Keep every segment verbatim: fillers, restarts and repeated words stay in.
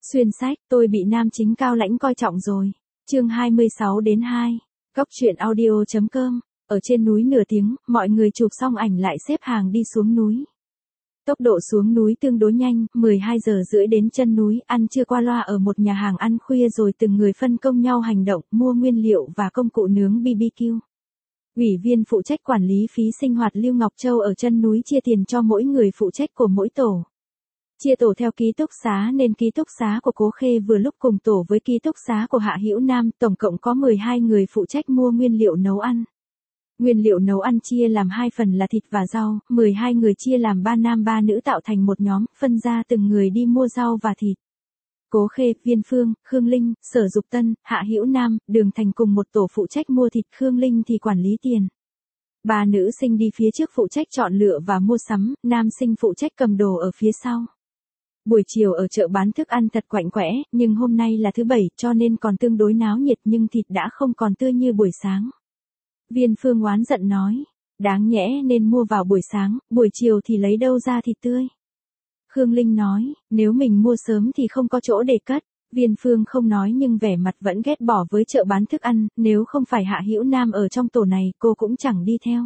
Xuyên sách, tôi bị nam chính cao lãnh coi trọng rồi. Chương hai mươi sáu đến hai. Góc truyện audio chấm com. Ở trên núi nửa tiếng, mọi người chụp xong ảnh lại xếp hàng đi xuống núi. Tốc độ xuống núi tương đối nhanh, mười hai giờ rưỡi đến chân núi, ăn trưa qua loa ở một nhà hàng ăn khuya rồi từng người phân công nhau hành động, mua nguyên liệu và công cụ nướng bê bê kiu. Ủy viên phụ trách quản lý phí sinh hoạt Lưu Ngọc Châu ở chân núi chia tiền cho mỗi người phụ trách của mỗi tổ. Chia tổ theo ký túc xá nên ký túc xá của Cố Khê vừa lúc cùng tổ với ký túc xá của Hạ Hữu Nam, tổng cộng có mười hai người phụ trách mua nguyên liệu nấu ăn. Nguyên liệu nấu ăn chia làm hai phần là thịt và rau, mười hai người chia làm ba nam ba nữ tạo thành một nhóm, phân ra từng người đi mua rau và thịt. Cố Khê, Viên Phương, Khương Linh, Sở Dục Tân, Hạ Hữu Nam, Đường Thành cùng một tổ phụ trách mua thịt, Khương Linh thì quản lý tiền. Ba nữ sinh đi phía trước phụ trách chọn lựa và mua sắm, nam sinh phụ trách cầm đồ ở phía sau. Buổi chiều ở chợ bán thức ăn thật quạnh quẽ, nhưng hôm nay là thứ bảy cho nên còn tương đối náo nhiệt nhưng thịt đã không còn tươi như buổi sáng. Viên Phương oán giận nói, đáng nhẽ nên mua vào buổi sáng, buổi chiều thì lấy đâu ra thịt tươi. Khương Linh nói, nếu mình mua sớm thì không có chỗ để cất. Viên Phương không nói nhưng vẻ mặt vẫn ghét bỏ với chợ bán thức ăn, nếu không phải Hạ Hữu Nam ở trong tổ này cô cũng chẳng đi theo.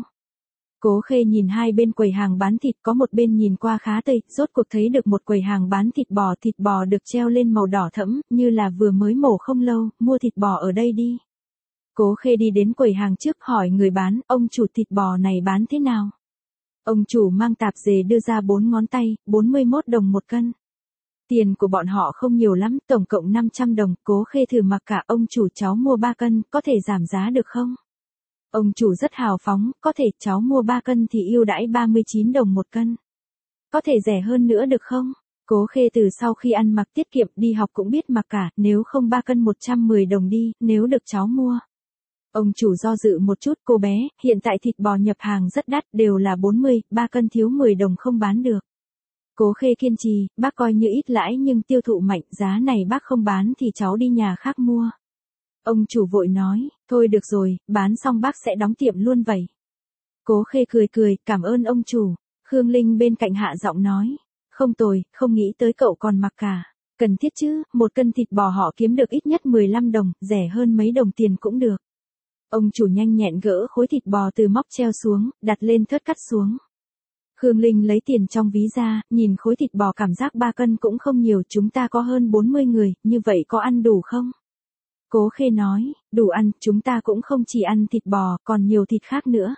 Cố Khê nhìn hai bên quầy hàng bán thịt, có một bên nhìn qua khá tươi, rốt cuộc thấy được một quầy hàng bán thịt bò, thịt bò được treo lên màu đỏ thẫm, như là vừa mới mổ không lâu, mua thịt bò ở đây đi. Cố Khê đi đến quầy hàng trước hỏi người bán, ông chủ thịt bò này bán thế nào? Ông chủ mang tạp dề đưa ra bốn ngón tay, bốn mươi mốt đồng một cân. Tiền của bọn họ không nhiều lắm, tổng cộng năm trăm đồng, Cố Khê thử mặc cả, ông chủ cháu mua ba cân, có thể giảm giá được không? Ông chủ rất hào phóng, có thể cháu mua ba cân thì ưu đãi ba mươi chín đồng một cân. Có thể rẻ hơn nữa được không? Cố Khê từ sau khi ăn mặc tiết kiệm đi học cũng biết mặc cả, nếu không ba cân một trăm mười đồng đi, nếu được cháu mua. Ông chủ do dự một chút, cô bé, hiện tại thịt bò nhập hàng rất đắt, đều là bốn mươi, ba cân thiếu mười đồng không bán được. Cố Khê kiên trì, bác coi như ít lãi nhưng tiêu thụ mạnh, giá này bác không bán thì cháu đi nhà khác mua. Ông chủ vội nói, thôi được rồi, bán xong bác sẽ đóng tiệm luôn vậy. Cố Khê cười cười, cảm ơn ông chủ. Khương Linh bên cạnh hạ giọng nói, không tồi, không nghĩ tới cậu còn mặc cả. Cần thiết chứ, một cân thịt bò họ kiếm được ít nhất mười lăm đồng, rẻ hơn mấy đồng tiền cũng được. Ông chủ nhanh nhẹn gỡ khối thịt bò từ móc treo xuống, đặt lên thớt cắt xuống. Khương Linh lấy tiền trong ví ra, nhìn khối thịt bò cảm giác ba cân cũng không nhiều, chúng ta có hơn bốn mươi người, như vậy có ăn đủ không? Cố Khê nói, đủ ăn, chúng ta cũng không chỉ ăn thịt bò, còn nhiều thịt khác nữa.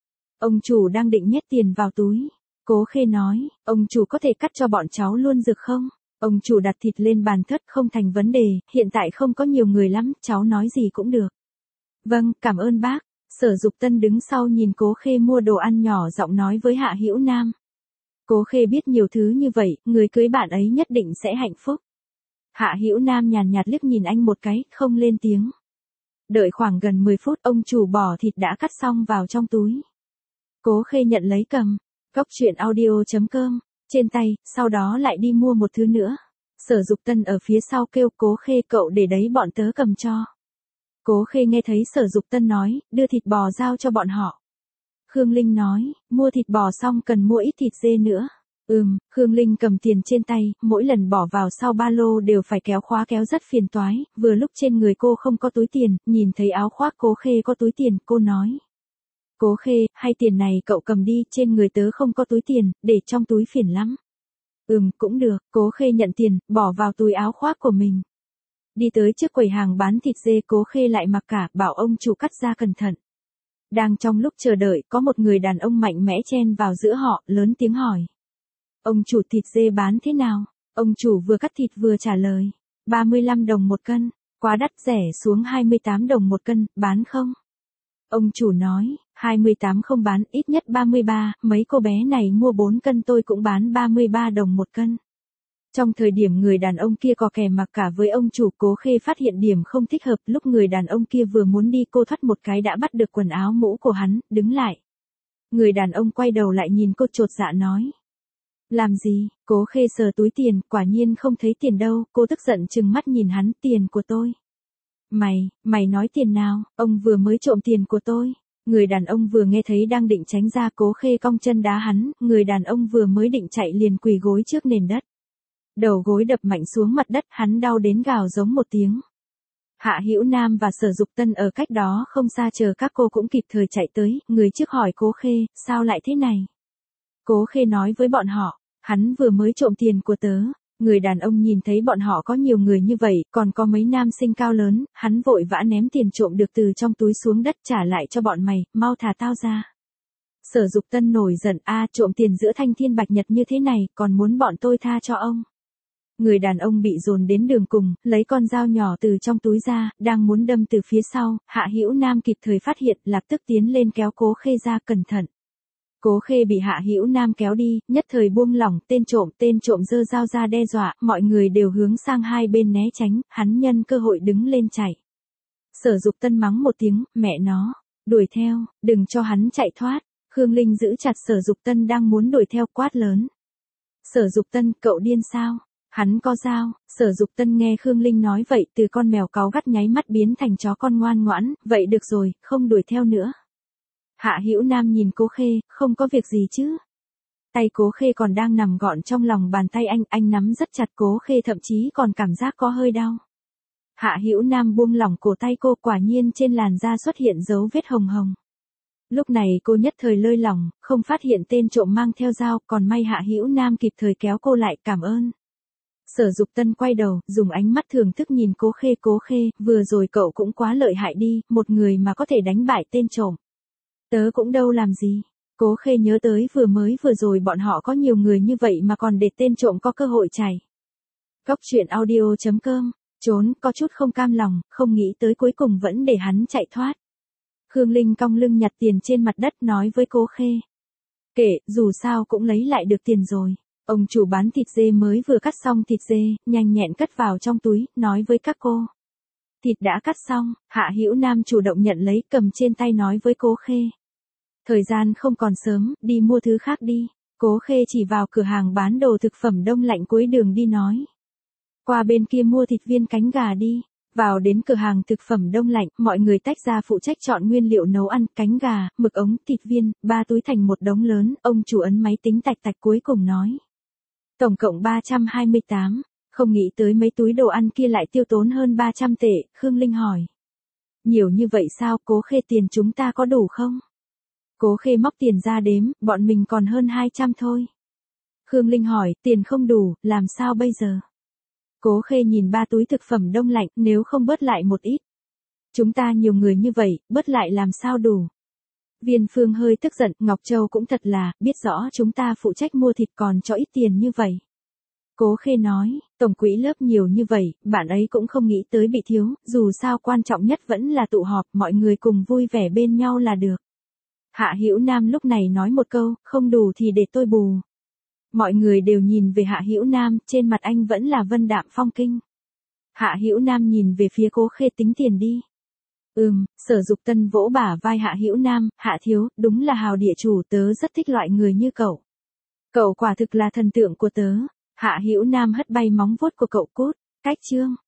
Ông chủ đang định nhét tiền vào túi. Cố Khê nói, ông chủ có thể cắt cho bọn cháu luôn được không? Ông chủ đặt thịt lên bàn thớt, không thành vấn đề, hiện tại không có nhiều người lắm, cháu nói gì cũng được. Vâng, cảm ơn bác. Sở Dục Tân đứng sau nhìn Cố Khê mua đồ ăn nhỏ giọng nói với Hạ Hữu Nam. Cố Khê biết nhiều thứ như vậy, người cưới bạn ấy nhất định sẽ hạnh phúc. Hạ Hữu Nam nhàn nhạt liếc nhìn anh một cái, không lên tiếng. Đợi khoảng gần mười phút, ông chủ bò thịt đã cắt xong vào trong túi. Cố Khê nhận lấy cầm. Góc truyện audio chấm com. Trên tay, sau đó lại đi mua một thứ nữa. Sở Dục Tân ở phía sau kêu Cố Khê, cậu để đấy bọn tớ cầm cho. Cố Khê nghe thấy Sở Dục Tân nói, đưa thịt bò giao cho bọn họ. Khương Linh nói, mua thịt bò xong cần mua ít thịt dê nữa. Ừm, Khương Linh cầm tiền trên tay, mỗi lần bỏ vào sau ba lô đều phải kéo khóa kéo rất phiền toái, vừa lúc trên người cô không có túi tiền, nhìn thấy áo khoác Cố Khê có túi tiền, cô nói. Cố Khê, hay tiền này cậu cầm đi, trên người tớ không có túi tiền, để trong túi phiền lắm. Ừm, cũng được, Cố Khê nhận tiền, bỏ vào túi áo khoác của mình. Đi tới trước quầy hàng bán thịt dê, Cố Khê lại mặc cả, bảo ông chủ cắt ra cẩn thận. Đang trong lúc chờ đợi, có một người đàn ông mạnh mẽ chen vào giữa họ, lớn tiếng hỏi. Ông chủ thịt dê bán thế nào? Ông chủ vừa cắt thịt vừa trả lời. ba mươi lăm đồng một cân, quá đắt, rẻ xuống hai mươi tám đồng một cân, bán không? Ông chủ nói, hai mươi tám không bán, ít nhất ba mươi ba, mấy cô bé này mua bốn cân tôi cũng bán ba mươi ba đồng một cân. Trong thời điểm người đàn ông kia có kè mặc cả với ông chủ, Cố Khê phát hiện điểm không thích hợp, lúc người đàn ông kia vừa muốn đi cô thoát một cái đã bắt được quần áo mũ của hắn, đứng lại. Người đàn ông quay đầu lại nhìn cô chột dạ nói. Làm gì? Cố Khê sờ túi tiền, quả nhiên không thấy tiền đâu, cô tức giận trừng mắt nhìn hắn, tiền của tôi. Mày, mày nói tiền nào, ông vừa mới trộm tiền của tôi. Người đàn ông vừa nghe thấy đang định tránh ra, Cố Khê cong chân đá hắn, người đàn ông vừa mới định chạy liền quỳ gối trước nền đất. Đầu gối đập mạnh xuống mặt đất, hắn đau đến gào giống một tiếng. Hạ Hữu Nam và Sở Dục Tân ở cách đó không xa chờ các cô cũng kịp thời chạy tới, người trước hỏi Cố Khê, sao lại thế này? Cố Khê nói với bọn họ, hắn vừa mới trộm tiền của tớ. Người đàn ông nhìn thấy bọn họ có nhiều người như vậy, còn có mấy nam sinh cao lớn, hắn vội vã ném tiền trộm được từ trong túi xuống đất trả lại cho bọn mày, mau thả tao ra. Sở Dục Tân nổi giận, a trộm tiền giữa thanh thiên bạch nhật như thế này, còn muốn bọn tôi tha cho ông. Người đàn ông bị dồn đến đường cùng, lấy con dao nhỏ từ trong túi ra, đang muốn đâm từ phía sau, Hạ Hữu Nam kịp thời phát hiện, lập tức tiến lên kéo Cố Khê ra, cẩn thận. Cố Khê bị Hạ Hữu Nam kéo đi, nhất thời buông lỏng, tên trộm, tên trộm giơ dao ra đe dọa, mọi người đều hướng sang hai bên né tránh, hắn nhân cơ hội đứng lên chạy. Sở Dục Tân mắng một tiếng, mẹ nó, đuổi theo, đừng cho hắn chạy thoát. Khương Linh giữ chặt Sở Dục Tân đang muốn đuổi theo, quát lớn. Sở Dục Tân, cậu điên sao? Hắn có dao. Sở Dục Tân nghe Khương Linh nói vậy, từ con mèo cáu gắt nháy mắt biến thành chó con ngoan ngoãn, vậy được rồi, không đuổi theo nữa. Hạ Hữu Nam nhìn Cố Khê, không có việc gì chứ? Tay Cố Khê còn đang nằm gọn trong lòng bàn tay anh, anh nắm rất chặt Cố Khê, thậm chí còn cảm giác có hơi đau. Hạ Hữu Nam buông lỏng cổ tay cô, quả nhiên trên làn da xuất hiện dấu vết hồng hồng. Lúc này cô nhất thời lơi lỏng, không phát hiện tên trộm mang theo dao, còn may Hạ Hữu Nam kịp thời kéo cô lại, cảm ơn. Sở Dục Tân quay đầu, dùng ánh mắt thưởng thức nhìn Cố Khê, Cố Khê, vừa rồi cậu cũng quá lợi hại đi, một người mà có thể đánh bại tên trộm. Tớ cũng đâu làm gì. Cố Khê nhớ tới vừa mới vừa rồi bọn họ có nhiều người như vậy mà còn để tên trộm có cơ hội chạy. Góc truyện audio chấm com, trốn, có chút không cam lòng, không nghĩ tới cuối cùng vẫn để hắn chạy thoát. Khương Linh cong lưng nhặt tiền trên mặt đất nói với Cố Khê. Kệ, dù sao cũng lấy lại được tiền rồi. Ông chủ bán thịt dê mới vừa cắt xong thịt dê, nhanh nhẹn cất vào trong túi, nói với các cô. Thịt đã cắt xong, Hạ Hữu Nam chủ động nhận lấy, cầm trên tay nói với Cố Khê. Thời gian không còn sớm, đi mua thứ khác đi. Cố Khê chỉ vào cửa hàng bán đồ thực phẩm đông lạnh cuối đường đi nói. Qua bên kia mua thịt viên cánh gà đi. Vào đến cửa hàng thực phẩm đông lạnh, mọi người tách ra phụ trách chọn nguyên liệu nấu ăn, cánh gà, mực ống, thịt viên, ba túi thành một đống lớn, ông chủ ấn máy tính tạch tạch cuối cùng nói. Tổng cộng ba trăm hai mươi tám, không nghĩ tới mấy túi đồ ăn kia lại tiêu tốn hơn ba trăm tệ, Khương Linh hỏi. Nhiều như vậy sao, Cố Khê, tiền chúng ta có đủ không? Cố Khê móc tiền ra đếm, bọn mình còn hơn hai trăm thôi. Khương Linh hỏi, tiền không đủ, làm sao bây giờ? Cố Khê nhìn ba túi thực phẩm đông lạnh, nếu không bớt lại một ít. Chúng ta nhiều người như vậy, bớt lại làm sao đủ? Viên Phương hơi tức giận, Ngọc Châu cũng thật là, biết rõ chúng ta phụ trách mua thịt còn cho ít tiền như vậy. Cố Khê nói, tổng quỹ lớp nhiều như vậy, bạn ấy cũng không nghĩ tới bị thiếu, dù sao quan trọng nhất vẫn là tụ họp, mọi người cùng vui vẻ bên nhau là được. Hạ Hữu Nam lúc này nói một câu, không đủ thì để tôi bù. Mọi người đều nhìn về Hạ Hữu Nam, trên mặt anh vẫn là vân đạm phong kinh. Hạ Hữu Nam nhìn về phía Cố Khê, tính tiền đi. Ừm, Sở Dục Tân vỗ bả vai Hạ Hữu Nam, Hạ thiếu, đúng là hào địa chủ, tớ rất thích loại người như cậu. Cậu quả thực là thần tượng của tớ. Hạ Hữu Nam hất bay móng vuốt của cậu, cút, cách chương.